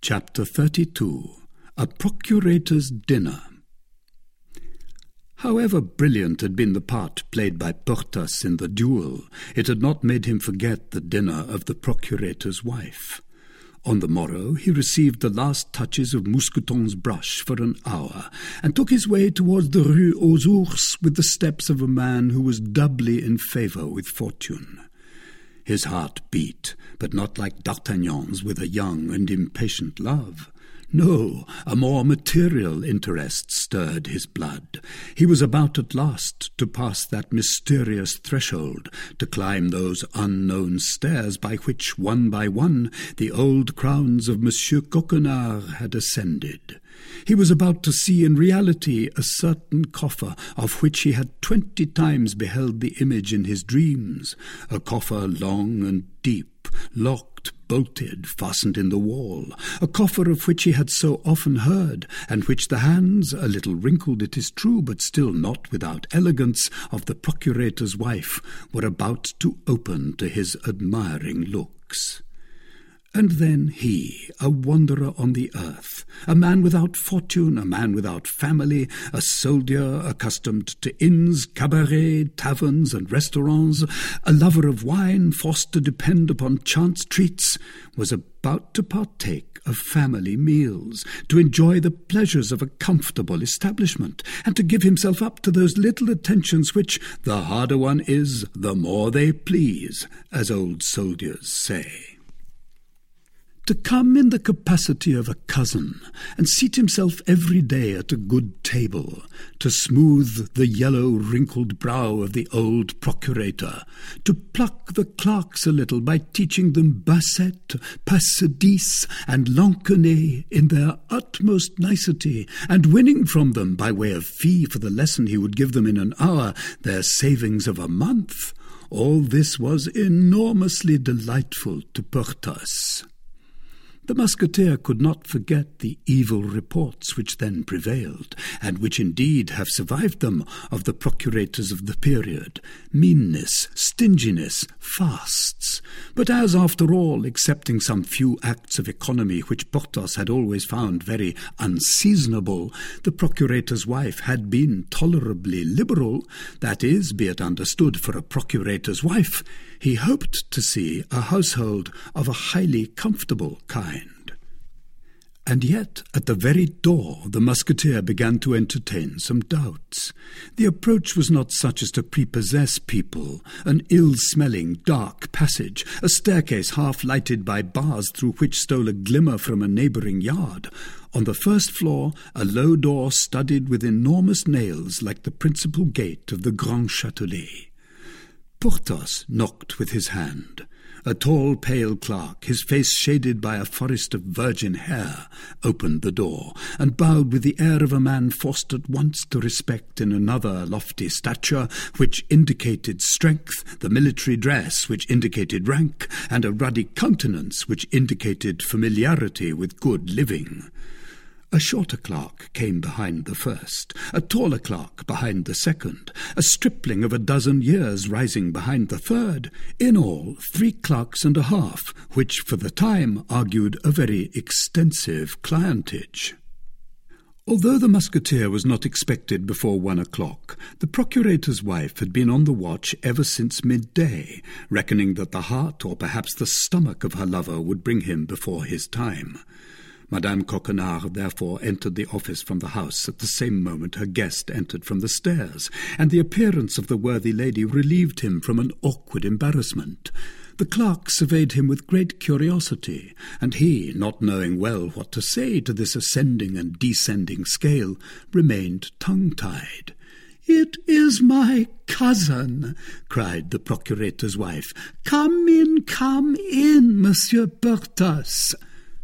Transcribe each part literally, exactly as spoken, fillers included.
Chapter thirty-two. A Procurator's Dinner. However brilliant had been the part played by Porthos in the duel, it had not made him forget the dinner of the Procurator's wife. On the morrow he received the last touches of Mousqueton's brush for an hour, and took his way towards the Rue aux Ours with the steps of a man who was doubly in favour with fortune. His heart beat, but not like D'Artagnan's with a young and impatient love. No, a more material interest stirred his blood. He was about at last to pass that mysterious threshold, to climb those unknown stairs by which, one by one, the old crowns of Monsieur Coquenard had ascended. He was about to see in reality a certain coffer of which he had twenty times beheld the image in his dreams, a coffer long and deep, locked, bolted, fastened in the wall, a coffer of which he had so often heard, and which the hands, a little wrinkled it is true, but still not without elegance, of the procurator's wife were about to open to his admiring looks. And then he, a wanderer on the earth, a man without fortune, a man without family, a soldier accustomed to inns, cabarets, taverns, and restaurants, a lover of wine, forced to depend upon chance treats, was about to partake of family meals, to enjoy the pleasures of a comfortable establishment, and to give himself up to those little attentions which, the harder one is, the more they please, as old soldiers say. To come in the capacity of a cousin, and seat himself every day at a good table, to smooth the yellow wrinkled brow of the old procurator, to pluck the clerks a little by teaching them Basset, Passedis, and Lansquenet in their utmost nicety, and winning from them, by way of fee for the lesson he would give them in an hour, their savings of a month, all this was enormously delightful to Porthos. The Musketeer could not forget the evil reports which then prevailed, and which indeed have survived them, of the procurators of the period, meanness, stinginess, fasts. But as, after all, excepting some few acts of economy which Porthos had always found very unseasonable, the procurator's wife had been tolerably liberal, that is, be it understood, for a procurator's wife, he hoped to see a household of a highly comfortable kind. And yet, at the very door, the Musketeer began to entertain some doubts. The approach was not such as to prepossess people. An ill-smelling, dark passage, a staircase half-lighted by bars through which stole a glimmer from a neighbouring yard. On the first floor, a low door studded with enormous nails like the principal gate of the Grand Châtelet. Porthos knocked with his hand. A tall, pale clerk, his face shaded by a forest of virgin hair, opened the door, and bowed with the air of a man forced at once to respect in another lofty stature, which indicated strength, the military dress, which indicated rank, and a ruddy countenance, which indicated familiarity with good living. A shorter clerk came behind the first, a taller clerk behind the second, a stripling of a dozen years rising behind the third, in all three clerks and a half, which for the time argued a very extensive clientage. Although the Musketeer was not expected before one o'clock, the procurator's wife had been on the watch ever since midday, reckoning that the heart or perhaps the stomach of her lover would bring him before his time. Madame Coquenard therefore entered the office from the house at the same moment her guest entered from the stairs, and the appearance of the worthy lady relieved him from an awkward embarrassment. The clerk surveyed him with great curiosity, and he, not knowing well what to say to this ascending and descending scale, remained tongue-tied. "It is my cousin," cried the procurator's wife. "Come in, come in, Monsieur Porthos."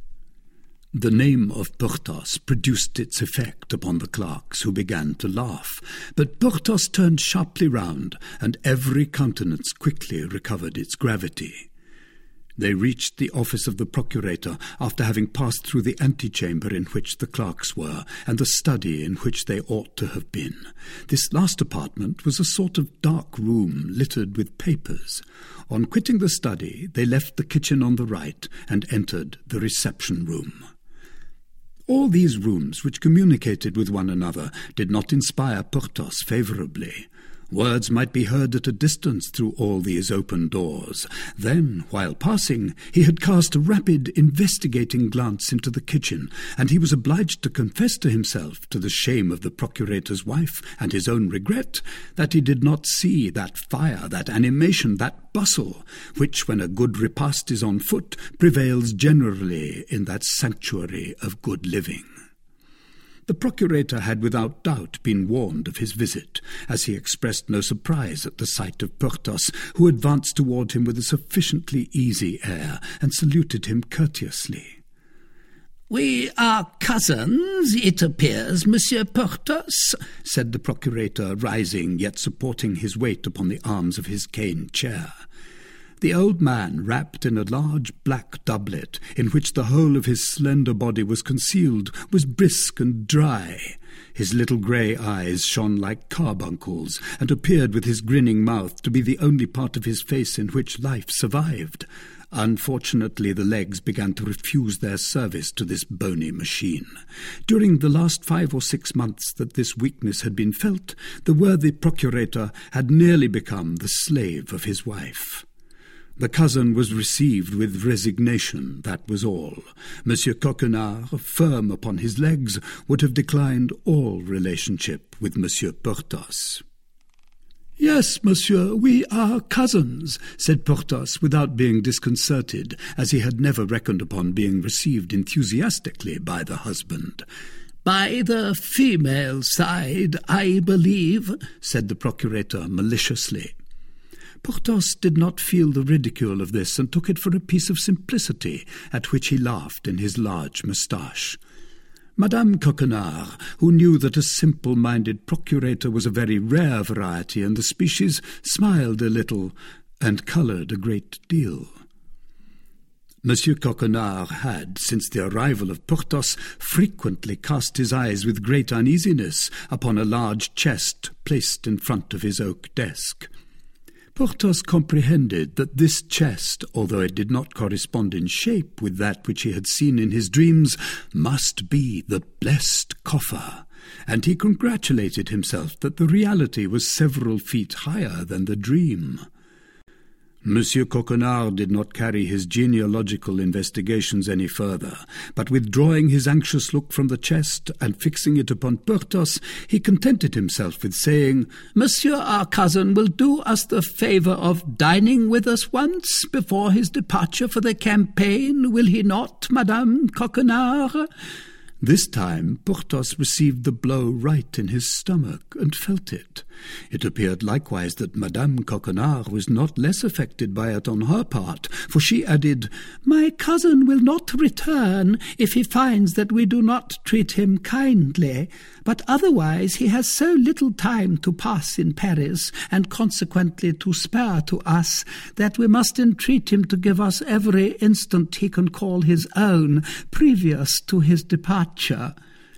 The name of Porthos produced its effect upon the clerks, who began to laugh, but Porthos turned sharply round, and every countenance quickly recovered its gravity. They reached the office of the procurator after having passed through the antechamber in which the clerks were, and the study in which they ought to have been. This last apartment was a sort of dark room littered with papers. On quitting the study, they left the kitchen on the right and entered the reception-room. All these rooms, which communicated with one another, did not inspire Porthos favourably. Words might be heard at a distance through all these open doors. Then, while passing, he had cast a rapid, investigating glance into the kitchen, and he was obliged to confess to himself, to the shame of the procurator's wife and his own regret, that he did not see that fire, that animation, that bustle, which, when a good repast is on foot, prevails generally in that sanctuary of good living. The procurator had without doubt been warned of his visit, as he expressed no surprise at the sight of Porthos, who advanced toward him with a sufficiently easy air, and saluted him courteously. "We are cousins, it appears, Monsieur Porthos," said the procurator, rising, yet supporting his weight upon the arms of his cane chair. The old man, wrapped in a large black doublet, in which the whole of his slender body was concealed, was brisk and dry. His little grey eyes shone like carbuncles, and appeared with his grinning mouth to be the only part of his face in which life survived. Unfortunately, the legs began to refuse their service to this bony machine. During the last five or six months that this weakness had been felt, the worthy procurator had nearly become the slave of his wife. The cousin was received with resignation, that was all. Monsieur Coquenard, firm upon his legs, would have declined all relationship with Monsieur Porthos. "Yes, monsieur, we are cousins," said Porthos, without being disconcerted, as he had never reckoned upon being received enthusiastically by the husband. "By the female side, I believe," said the procurator maliciously. Porthos did not feel the ridicule of this, and took it for a piece of simplicity, at which he laughed in his large moustache. Madame Coquenard, who knew that a simple-minded procurator was a very rare variety in the species, smiled a little, and coloured a great deal. Monsieur Coquenard had, since the arrival of Porthos, frequently cast his eyes with great uneasiness upon a large chest placed in front of his oak desk. Porthos comprehended that this chest, although it did not correspond in shape with that which he had seen in his dreams, must be the blessed coffer, and he congratulated himself that the reality was several feet higher than the dream. Monsieur Coquenard did not carry his genealogical investigations any further, but withdrawing his anxious look from the chest and fixing it upon Porthos, he contented himself with saying, "Monsieur, our cousin, will do us the favour of dining with us once before his departure for the campaign, will he not, Madame Coquenard?" This time Porthos received the blow right in his stomach, and felt it. It appeared likewise that Madame Coquenard was not less affected by it on her part, for she added, "My cousin will not return if he finds that we do not treat him kindly, but otherwise he has so little time to pass in Paris, and consequently to spare to us, that we must entreat him to give us every instant he can call his own, previous to his departure."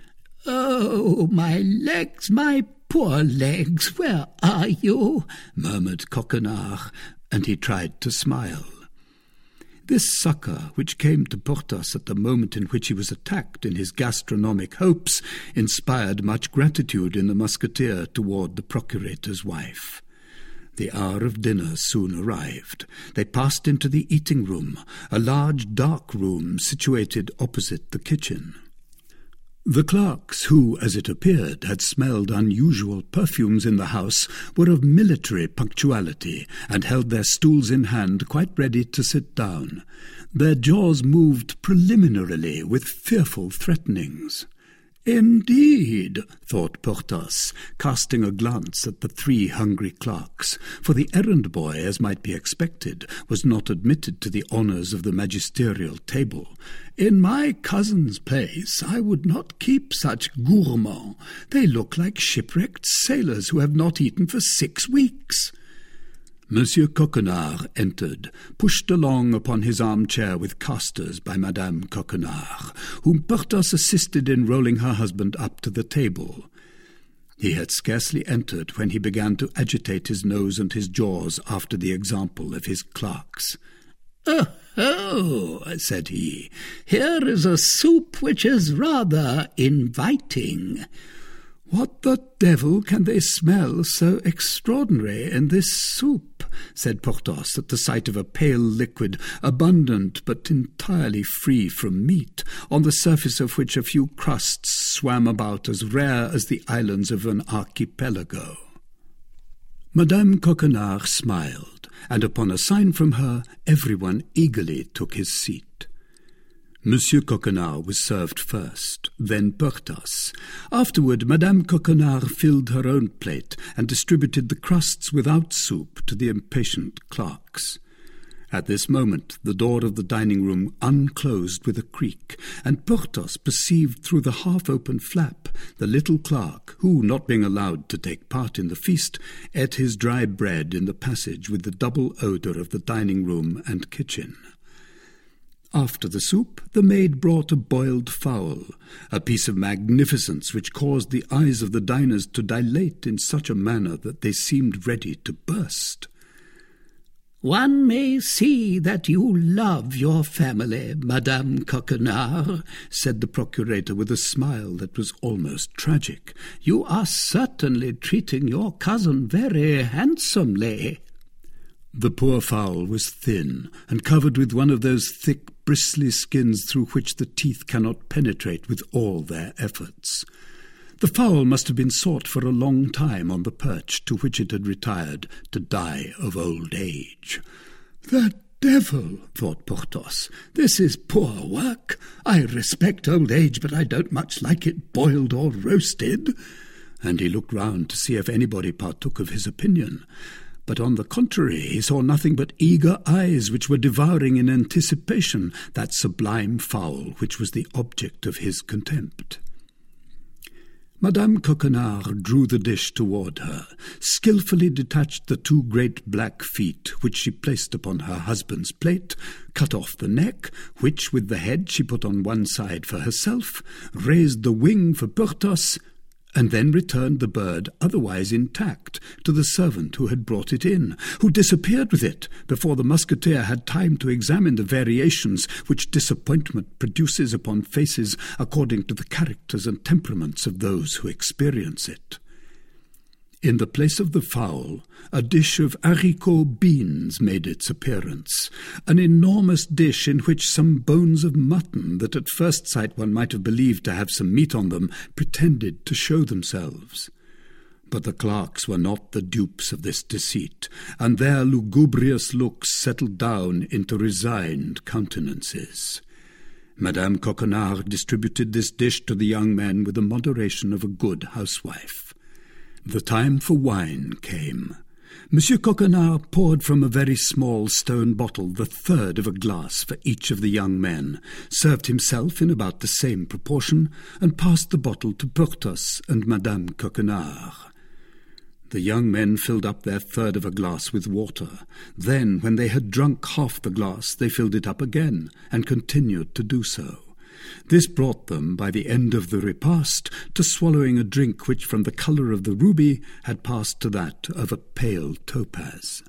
"Oh, my legs, my poor legs, where are you?" murmured Coquenard, and he tried to smile. This succour, which came to Porthos at the moment in which he was attacked in his gastronomic hopes, inspired much gratitude in the musketeer toward the procurator's wife. The hour of dinner soon arrived. They passed into the eating-room, a large dark room situated opposite the kitchen. The clerks, who, as it appeared, had smelled unusual perfumes in the house, were of military punctuality, and held their stools in hand, quite ready to sit down. Their jaws moved preliminarily with fearful threatenings. "Indeed," thought Porthos, casting a glance at the three hungry clerks, for the errand-boy, as might be expected, was not admitted to the honours of the magisterial table. "In my cousin's place I would not keep such gourmands. They look like shipwrecked sailors who have not eaten for six weeks." Monsieur Coquenard entered, pushed along upon his armchair with casters by Madame Coquenard, whom Porthos assisted in rolling her husband up to the table. He had scarcely entered when he began to agitate his nose and his jaws after the example of his clerks. "Oh, oh," said he, "here is a soup which is rather inviting." "What the devil can they smell so extraordinary in this soup?" said Porthos, at the sight of a pale liquid, abundant but entirely free from meat, on the surface of which a few crusts swam about as rare as the islands of an archipelago. Madame Coquenard smiled, and upon a sign from her, everyone eagerly took his seat. Monsieur Coquenard was served first, then Porthos. Afterward, Madame Coquenard filled her own plate and distributed the crusts without soup to the impatient clerks. At this moment the door of the dining-room unclosed with a creak, and Porthos perceived through the half-open flap the little clerk, who, not being allowed to take part in the feast, ate his dry bread in the passage with the double odour of the dining-room and kitchen. After the soup, the maid brought a boiled fowl, a piece of magnificence which caused the eyes of the diners to dilate in such a manner that they seemed ready to burst. "One may see that you love your family, Madame Coquenard," said the procurator with a smile that was almost tragic. "You are certainly treating your cousin very handsomely." The poor fowl was thin, and covered with one of those thick, bristly skins through which the teeth cannot penetrate with all their efforts. The fowl must have been sought for a long time on the perch to which it had retired to die of old age. "The devil," thought Porthos, "this is poor work. I respect old age, but I don't much like it boiled or roasted." And he looked round to see if anybody partook of his opinion. But on the contrary, he saw nothing but eager eyes which were devouring in anticipation that sublime fowl which was the object of his contempt. Madame Coquenard drew the dish toward her, skilfully detached the two great black feet, which she placed upon her husband's plate, cut off the neck, which with the head she put on one side for herself, raised the wing for Porthos, and then returned the bird otherwise intact to the servant who had brought it in, who disappeared with it before the musketeer had time to examine the variations which disappointment produces upon faces according to the characters and temperaments of those who experience it. In the place of the fowl, a dish of haricot beans made its appearance, an enormous dish in which some bones of mutton, that at first sight one might have believed to have some meat on them, pretended to show themselves. But the clerks were not the dupes of this deceit, and their lugubrious looks settled down into resigned countenances. Madame Coquenard distributed this dish to the young men with the moderation of a good housewife. The time for wine came. Monsieur Coquenard poured from a very small stone bottle the third of a glass for each of the young men, served himself in about the same proportion, and passed the bottle to Porthos and Madame Coquenard. The young men filled up their third of a glass with water. Then, when they had drunk half the glass, they filled it up again, and continued to do so. This brought them, by the end of the repast, to swallowing a drink which, from the colour of the ruby, had passed to that of a pale topaz.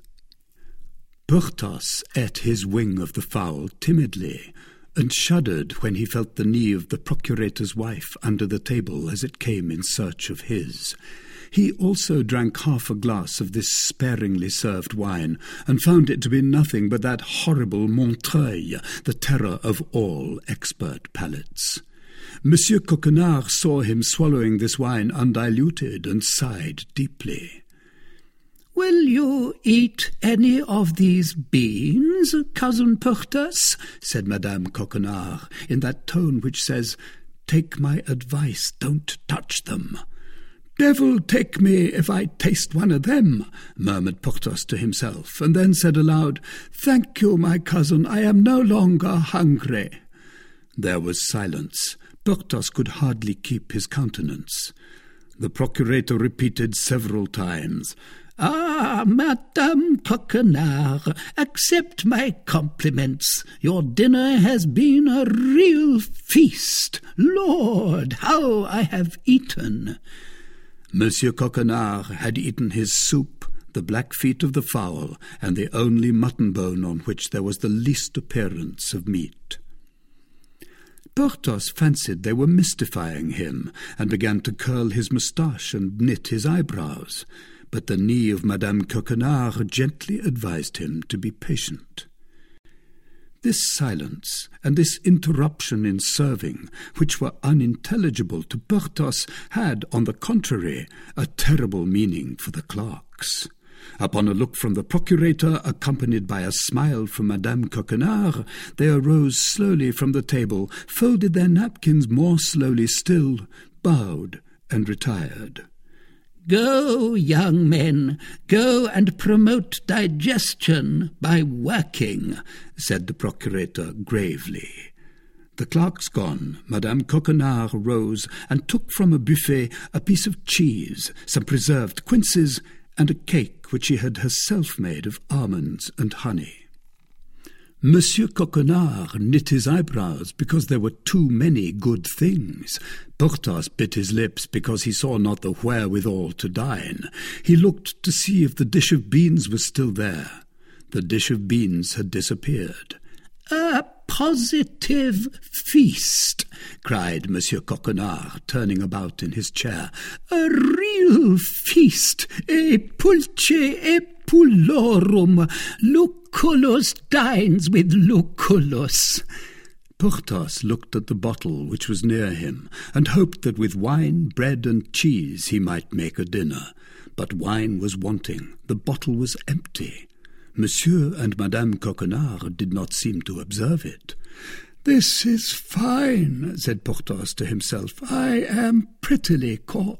Porthos ate his wing of the fowl timidly, and shuddered when he felt the knee of the procurator's wife under the table as it came in search of his. He also drank half a glass of this sparingly served wine, and found it to be nothing but that horrible Montreuil, the terror of all expert palates. Monsieur Coquenard saw him swallowing this wine undiluted, and sighed deeply. "Will you eat any of these beans, Cousin Porthos?" said Madame Coquenard, in that tone which says, "Take my advice, don't touch them." "Devil take me if I taste one of them," murmured Porthos to himself, and then said aloud, "Thank you, my cousin, I am no longer hungry." There was silence. Porthos could hardly keep his countenance. The procurator repeated several times, "Ah, Madame Coquenard, accept my compliments. Your dinner has been a real feast. Lord, how I have eaten!" Monsieur Coquenard had eaten his soup, the black feet of the fowl, and the only mutton bone on which there was the least appearance of meat. Porthos fancied they were mystifying him, and began to curl his moustache and knit his eyebrows, but the knee of Madame Coquenard gently advised him to be patient. This silence and this interruption in serving, which were unintelligible to Porthos, had, on the contrary, a terrible meaning for the clerks. Upon a look from the procurator, accompanied by a smile from Madame Coquenard, they arose slowly from the table, folded their napkins more slowly still, bowed, and retired. "Go, young men, go and promote digestion by working," said the procurator gravely. The clerks gone, Madame Coquenard rose and took from a buffet a piece of cheese, some preserved quinces, and a cake which she had herself made of almonds and honey. Monsieur Coquenard knit his eyebrows because there were too many good things. Porthos bit his lips because he saw not the wherewithal to dine. He looked to see if the dish of beans was still there. The dish of beans had disappeared. "A positive feast," cried Monsieur Coquenard, turning about in his chair. "A real feast, e pulce e pullorum, Lucullus dines with Lucullus." Porthos looked at the bottle which was near him, and hoped that with wine, bread, and cheese he might make a dinner. But wine was wanting, the bottle was empty. Monsieur and Madame Coquenard did not seem to observe it. "This is fine," said Porthos to himself. "I am prettily caught."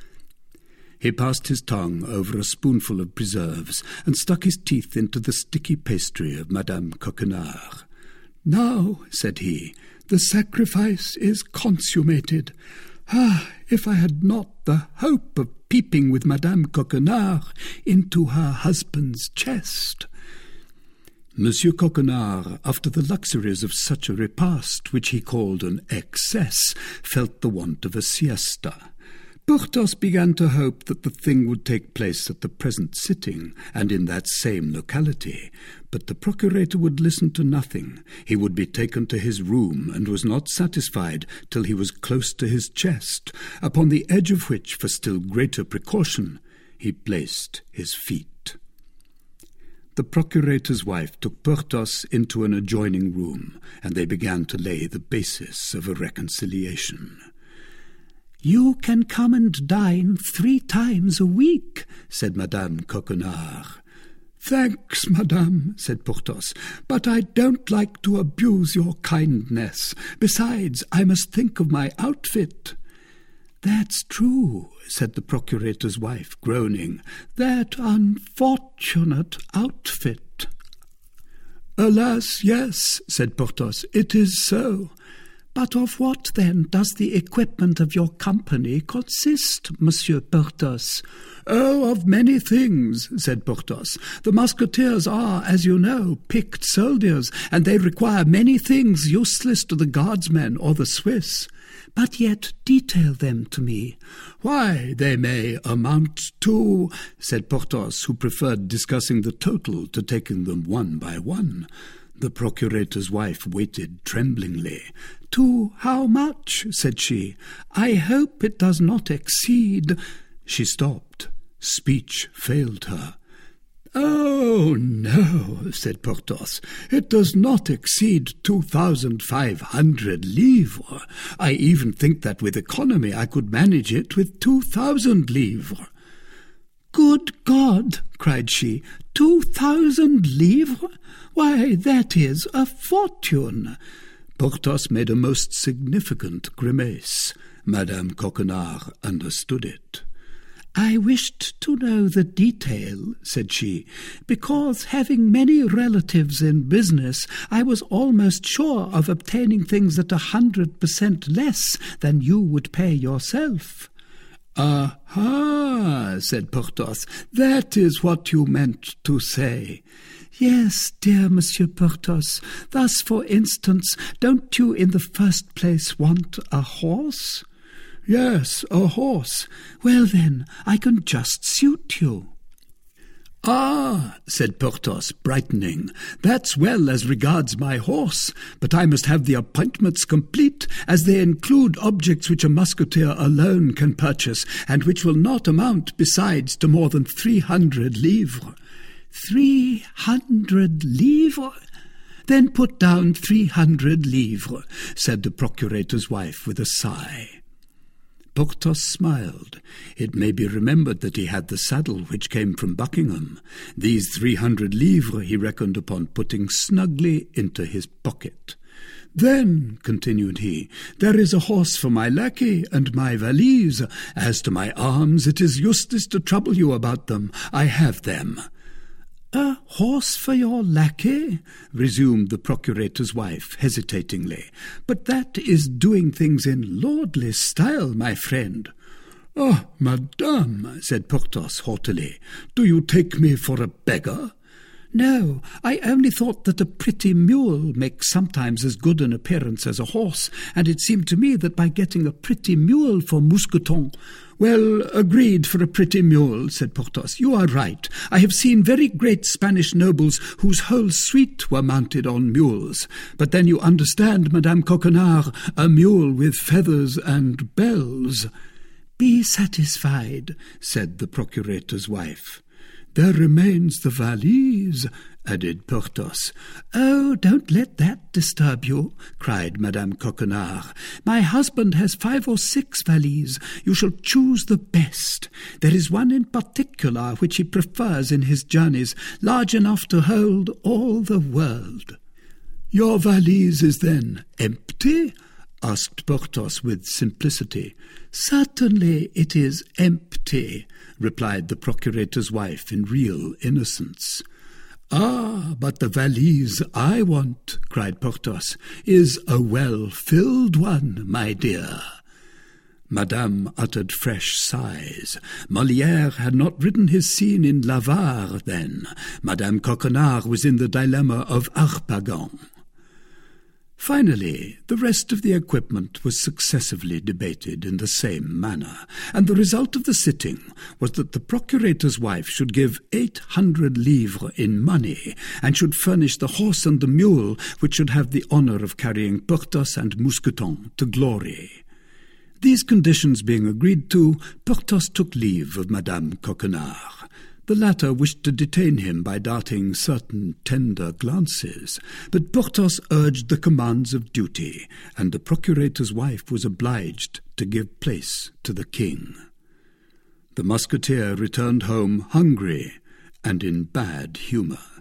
He passed his tongue over a spoonful of preserves, and stuck his teeth into the sticky pastry of Madame Coquenard. "Now," said he, "the sacrifice is consummated. Ah, if I had not the hope of peeping with Madame Coquenard into her husband's chest." Monsieur Coquenard, after the luxuries of such a repast, which he called an excess, felt the want of a siesta. Porthos began to hope that the thing would take place at the present sitting, and in that same locality, but the procurator would listen to nothing. He would be taken to his room, and was not satisfied till he was close to his chest, upon the edge of which, for still greater precaution, he placed his feet. The procurator's wife took Porthos into an adjoining room, and they began to lay the basis of a reconciliation. "You can come and dine three times a week," said Madame Coquenard. "Thanks, madame," said Porthos, "but I don't like to abuse your kindness. Besides, I must think of my outfit." "That's true," said the procurator's wife, groaning. "That unfortunate outfit." "Alas, yes," said Porthos, "it is so." "But of what, then, does the equipment of your company consist, Monsieur Porthos?" "Oh, of many things," said Porthos. "The musketeers are, as you know, picked soldiers, and they require many things useless to the guardsmen or the Swiss." "But yet detail them to me." "Why, they may amount to," said Porthos, who preferred discussing the total to taking them one by one. The procurator's wife waited tremblingly. "To how much?" said she. "I hope it does not exceed—" She stopped. Speech failed her. "Oh, no," said Porthos. "It does not exceed two thousand five hundred livres. I even think that with economy I could manage it with two thousand livres." "Good God!" cried she. Two thousand livres? Why, that is a fortune." Porthos made a most significant grimace. Madame Coquenard understood it. "I wished to know the detail," said she, "because, having many relatives in business, I was almost sure of obtaining things at a hundred percent less than you would pay yourself." "Aha," said Porthos, "that is what you meant to say." "Yes, dear Monsieur Porthos. Thus, for instance, don't you in the first place want a horse?" "Yes, a horse." "Well, then, I can just suit you." "Ah," said Porthos, brightening, "that's well as regards my horse, but I must have the appointments complete, as they include objects which a musketeer alone can purchase, and which will not amount, besides, to more than three hundred livres." "Three hundred livres? Then put down three hundred livres," said the procurator's wife with a sigh. Porthos smiled. It may be remembered that he had the saddle which came from Buckingham. These three hundred livres he reckoned upon putting snugly into his pocket. "Then," continued he, "there is a horse for my lackey and my valise. As to my arms, it is useless to trouble you about them. I have them." "A horse for your lackey?" resumed the procurator's wife, hesitatingly. "But that is doing things in lordly style, my friend." "Ah, madame," said Porthos haughtily, "do you take me for a beggar?" "No, I only thought that a pretty mule makes sometimes as good an appearance as a horse, and it seemed to me that by getting a pretty mule for Mousqueton—" "Well, agreed for a pretty mule," said Porthos. "You are right. I have seen very great Spanish nobles whose whole suite were mounted on mules. But then you understand, Madame Coquenard, a mule with feathers and bells." "Be satisfied," said the procurator's wife. "There remains the valise," added Porthos. "Oh, don't let that disturb you," cried Madame Coquenard. "My husband has five or six valises. You shall choose the best. There is one in particular which he prefers in his journeys, large enough to hold all the world." "Your valise is then empty?" asked Porthos with simplicity. "Certainly it is empty," replied the procurator's wife in real innocence. "Ah, but the valise I want," cried Porthos, "is a well-filled one, my dear." Madame uttered fresh sighs. Molière had not written his scene in L'Avare then. Madame Coquenard was in the dilemma of Harpagon. Finally, the rest of the equipment was successively debated in the same manner, and the result of the sitting was that the procurator's wife should give eight hundred livres in money, and should furnish the horse and the mule which should have the honour of carrying Porthos and Mousqueton to glory. These conditions being agreed to, Porthos took leave of Madame Coquenard. The latter wished to detain him by darting certain tender glances, but Porthos urged the commands of duty, and the procurator's wife was obliged to give place to the king. The musketeer returned home hungry and in bad humour.